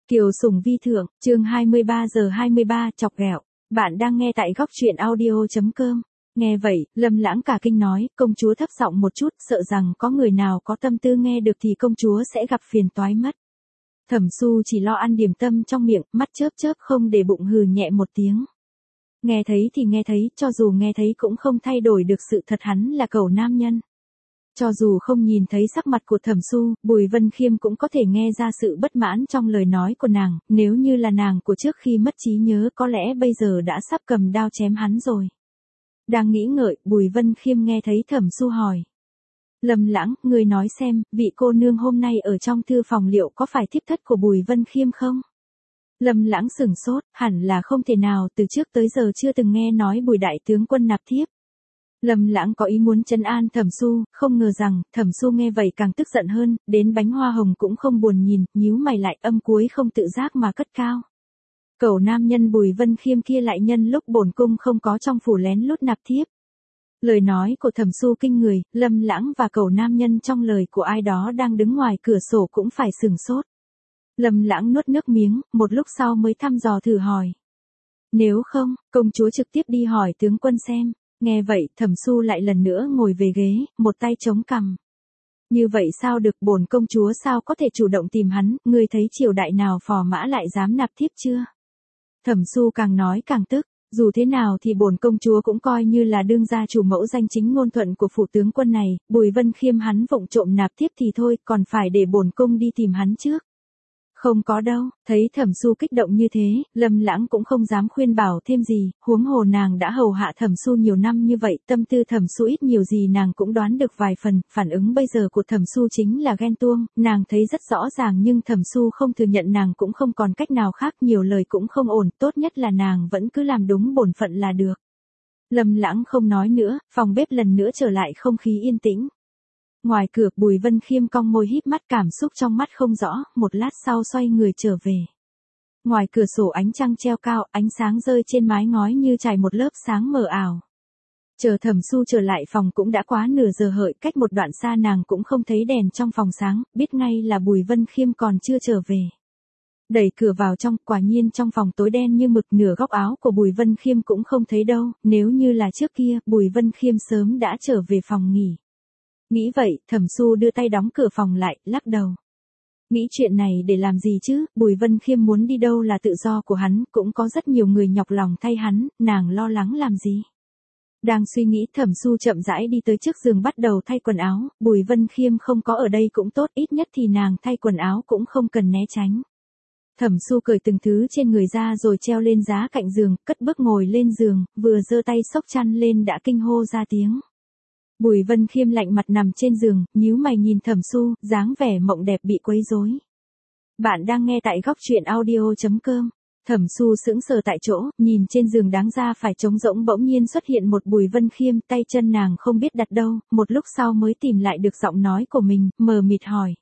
Kiều Sủng Vi thượng, chương 23 giờ 23 chọc ghẹo. Bạn đang nghe tại góc truyện audio.com. Nghe vậy, Lâm Lãng cả kinh nói, công chúa thấp giọng một chút, sợ rằng có người nào có tâm tư nghe được thì công chúa sẽ gặp phiền toái mất. Thẩm Su chỉ lo ăn điểm tâm trong miệng, mắt chớp chớp không để bụng hừ nhẹ một tiếng. Nghe thấy thì nghe thấy, cho dù nghe thấy cũng không thay đổi được sự thật hắn là cẩu nam nhân. Cho dù không nhìn thấy sắc mặt của Thẩm Su, Bùi Vân Khiêm cũng có thể nghe ra sự bất mãn trong lời nói của nàng, nếu như là nàng của trước khi mất trí nhớ có lẽ bây giờ đã sắp cầm đao chém hắn rồi. Đang nghĩ ngợi, Bùi Vân Khiêm nghe thấy Thẩm Su hỏi. Lâm Lãng, ngươi nói xem, vị cô nương hôm nay ở trong thư phòng liệu có phải thiếp thất của Bùi Vân Khiêm không? Lâm Lãng sửng sốt, hẳn là không thể nào, từ trước tới giờ chưa từng nghe nói Bùi đại tướng quân nạp thiếp. Lâm Lãng có ý muốn trấn an Thẩm Su, không ngờ rằng, Thẩm Su nghe vậy càng tức giận hơn, đến bánh hoa hồng cũng không buồn nhìn, nhíu mày lại, âm cuối không tự giác mà cất cao. Cẩu nam nhân Bùi Vân Khiêm kia lại nhân lúc bổn cung không có trong phủ lén lút nạp thiếp. Lời nói của Thẩm Su kinh người, Lâm Lãng và cẩu nam nhân trong lời của ai đó đang đứng ngoài cửa sổ cũng phải sửng sốt. Lâm Lãng nuốt nước miếng, một lúc sau mới thăm dò thử hỏi. Nếu không, công chúa trực tiếp đi hỏi tướng quân xem. Nghe vậy, Thẩm Su lại lần nữa ngồi về ghế, một tay chống cằm. Như vậy sao được, bổn công chúa sao có thể chủ động tìm hắn, ngươi thấy triều đại nào phò mã lại dám nạp thiếp chưa? Thẩm Su càng nói càng tức, dù thế nào thì bổn công chúa cũng coi như là đương gia chủ mẫu danh chính ngôn thuận của phủ tướng quân này, Bùi Vân Khiêm hắn vụng trộm nạp thiếp thì thôi, còn phải để bổn cung đi tìm hắn trước. Không có đâu, thấy Thẩm Su kích động như thế, Lâm Lãng cũng không dám khuyên bảo thêm gì, huống hồ nàng đã hầu hạ Thẩm Su nhiều năm như vậy, tâm tư Thẩm Su ít nhiều gì nàng cũng đoán được vài phần, phản ứng bây giờ của Thẩm Su chính là ghen tuông, nàng thấy rất rõ ràng nhưng Thẩm Su không thừa nhận nàng cũng không còn cách nào khác, nhiều lời cũng không ổn, tốt nhất là nàng vẫn cứ làm đúng bổn phận là được. Lâm Lãng không nói nữa, phòng bếp lần nữa trở lại không khí yên tĩnh. Ngoài cửa, Bùi Vân Khiêm cong môi híp mắt, cảm xúc trong mắt không rõ, một lát sau xoay người trở về. Ngoài cửa sổ ánh trăng treo cao, ánh sáng rơi trên mái ngói như trải một lớp sáng mờ ảo. Chờ Thẩm Su trở lại phòng cũng đã quá nửa giờ hợi, cách một đoạn xa nàng cũng không thấy đèn trong phòng sáng, biết ngay là Bùi Vân Khiêm còn chưa trở về. Đẩy cửa vào trong, quả nhiên trong phòng tối đen như mực, nửa góc áo của Bùi Vân Khiêm cũng không thấy đâu, nếu như là trước kia, Bùi Vân Khiêm sớm đã trở về phòng nghỉ. Nghĩ vậy, Thẩm Su đưa tay đóng cửa phòng lại, lắc đầu. Nghĩ chuyện này để làm gì chứ, Bùi Vân Khiêm muốn đi đâu là tự do của hắn, cũng có rất nhiều người nhọc lòng thay hắn, nàng lo lắng làm gì. Đang suy nghĩ, Thẩm Su chậm rãi đi tới trước giường bắt đầu thay quần áo, Bùi Vân Khiêm không có ở đây cũng tốt, ít nhất thì nàng thay quần áo cũng không cần né tránh. Thẩm Su cởi từng thứ trên người ra rồi treo lên giá cạnh giường, cất bước ngồi lên giường, vừa giơ tay xốc chăn lên đã kinh hô ra tiếng. Bùi Vân Khiêm lạnh mặt nằm trên giường, nhíu mày nhìn Thẩm Su, dáng vẻ mộng đẹp bị quấy rối. Bạn đang nghe tại góc truyện audio.com. Thẩm Su sững sờ tại chỗ, nhìn trên giường đáng ra phải trống rỗng bỗng nhiên xuất hiện một Bùi Vân Khiêm, tay chân nàng không biết đặt đâu, một lúc sau mới tìm lại được giọng nói của mình, mờ mịt hỏi.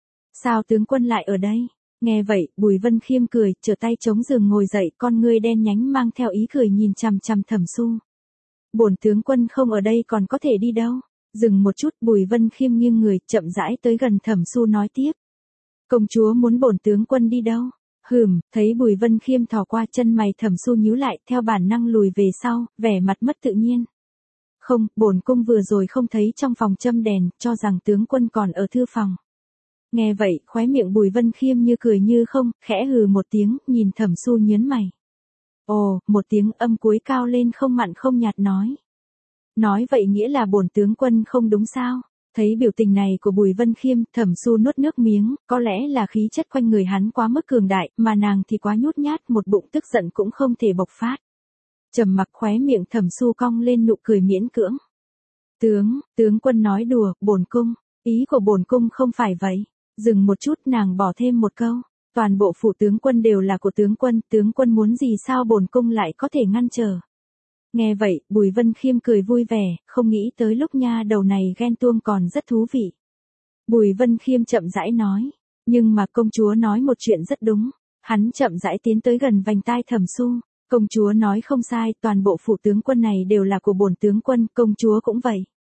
Sao tướng quân lại ở đây? Nghe vậy, Bùi Vân Khiêm cười, trở tay chống giường ngồi dậy, con ngươi đen nhánh mang theo ý cười nhìn chằm chằm Thẩm Su. Bổn tướng quân không ở đây còn có thể đi đâu. Dừng một chút, Bùi Vân Khiêm nghiêng người, chậm rãi tới gần Thẩm Su nói tiếp. Công chúa muốn bổn tướng quân đi đâu? Thấy Bùi Vân Khiêm thò qua, chân mày Thẩm Su nhíu lại, theo bản năng lùi về sau, vẻ mặt mất tự nhiên. Không, bổn cung vừa rồi không thấy trong phòng châm đèn, cho rằng tướng quân còn ở thư phòng. Nghe vậy, khóe miệng Bùi Vân Khiêm như cười như không, khẽ hừ một tiếng, nhìn Thẩm Su nhướng mày. Ồ, một tiếng âm cuối cao lên không mặn không nhạt nói. Nói vậy nghĩa là bổn tướng quân không đúng sao? Thấy biểu tình này của Bùi Vân Khiêm, Thẩm Su nuốt nước miếng, có lẽ là khí chất quanh người hắn quá mức cường đại, mà nàng thì quá nhút nhát, một bụng tức giận cũng không thể bộc phát. Trầm mặc, khóe miệng Thẩm Su cong lên nụ cười miễn cưỡng. Tướng quân nói đùa, bổn cung, ý của bổn cung không phải vậy. Dừng một chút, nàng bỏ thêm một câu. Toàn bộ phủ tướng quân đều là của tướng quân muốn gì sao bổn cung lại có thể ngăn trở. Nghe vậy, Bùi Vân Khiêm cười vui vẻ, không nghĩ tới lúc nha đầu này ghen tuông còn rất thú vị. Bùi Vân Khiêm chậm rãi nói, nhưng mà công chúa nói một chuyện rất đúng. Hắn chậm rãi tiến tới gần vành tai Thẩm Su, công chúa nói không sai, toàn bộ phủ tướng quân này đều là của bổn tướng quân, công chúa cũng vậy.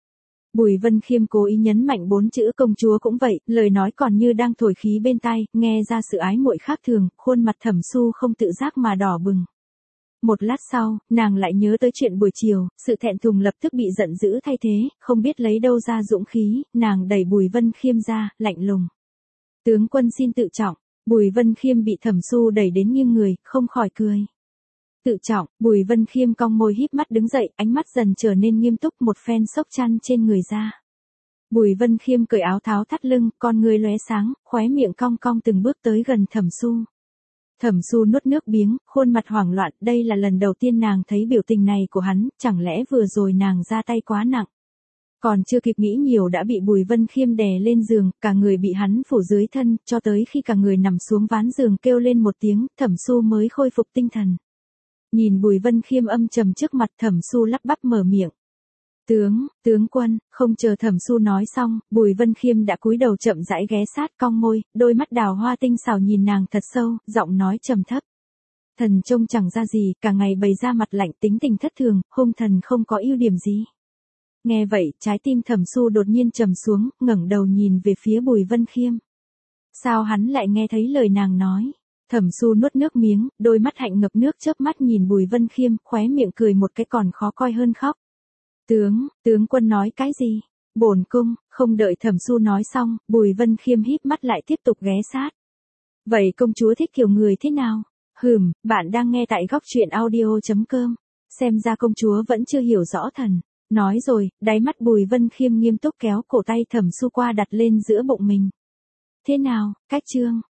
Bùi Vân Khiêm cố ý nhấn mạnh 4 chữ công chúa cũng vậy, lời nói còn như đang thổi khí bên tai, nghe ra sự ái muội khác thường, khuôn mặt Thẩm Su không tự giác mà đỏ bừng. Một lát sau, nàng lại nhớ tới chuyện buổi chiều, sự thẹn thùng lập tức bị giận dữ thay thế, không biết lấy đâu ra dũng khí, nàng đẩy Bùi Vân Khiêm ra, lạnh lùng. Tướng quân xin tự trọng, Bùi Vân Khiêm bị Thẩm Su đẩy đến nghiêng người, không khỏi cười. Tự trọng, Bùi Vân Khiêm cong môi híp mắt đứng dậy, ánh mắt dần trở nên nghiêm túc, một phen xốc chăn trên người ra. Bùi Vân Khiêm cởi áo tháo thắt lưng, con người lóe sáng, khóe miệng cong cong từng bước tới gần Thẩm Su. Thẩm Su nuốt nước biếng, khuôn mặt hoảng loạn, đây là lần đầu tiên nàng thấy biểu tình này của hắn, chẳng lẽ vừa rồi nàng ra tay quá nặng. Còn chưa kịp nghĩ nhiều đã bị Bùi Vân Khiêm đè lên giường, cả người bị hắn phủ dưới thân, cho tới khi cả người nằm xuống ván giường kêu lên một tiếng, Thẩm Su mới khôi phục tinh thần. Nhìn Bùi Vân Khiêm âm trầm trước mặt, Thẩm Su lắp bắp mở miệng. Tướng quân, không chờ Thẩm Su nói xong, Bùi Vân Khiêm đã cúi đầu chậm rãi ghé sát cong môi, đôi mắt đào hoa tinh xảo nhìn nàng thật sâu, giọng nói trầm thấp. Thần trông chẳng ra gì, cả ngày bày ra mặt lạnh tính tình thất thường, hung thần không có ưu điểm gì. Nghe vậy, trái tim Thẩm Su đột nhiên trầm xuống, ngẩng đầu nhìn về phía Bùi Vân Khiêm. Sao hắn lại nghe thấy lời nàng nói? Thẩm Su nuốt nước miếng, đôi mắt hạnh ngập nước chớp mắt nhìn Bùi Vân Khiêm, khóe miệng cười một cái còn khó coi hơn khóc. Tướng quân nói cái gì? Bổn cung, không đợi Thẩm Su nói xong, Bùi Vân Khiêm híp mắt lại tiếp tục ghé sát. Vậy công chúa thích kiểu người thế nào? Bạn đang nghe tại góc truyện audio.com. Xem ra công chúa vẫn chưa hiểu rõ thần. Nói rồi, đáy mắt Bùi Vân Khiêm nghiêm túc kéo cổ tay Thẩm Su qua đặt lên giữa bụng mình. Thế nào, cách chương?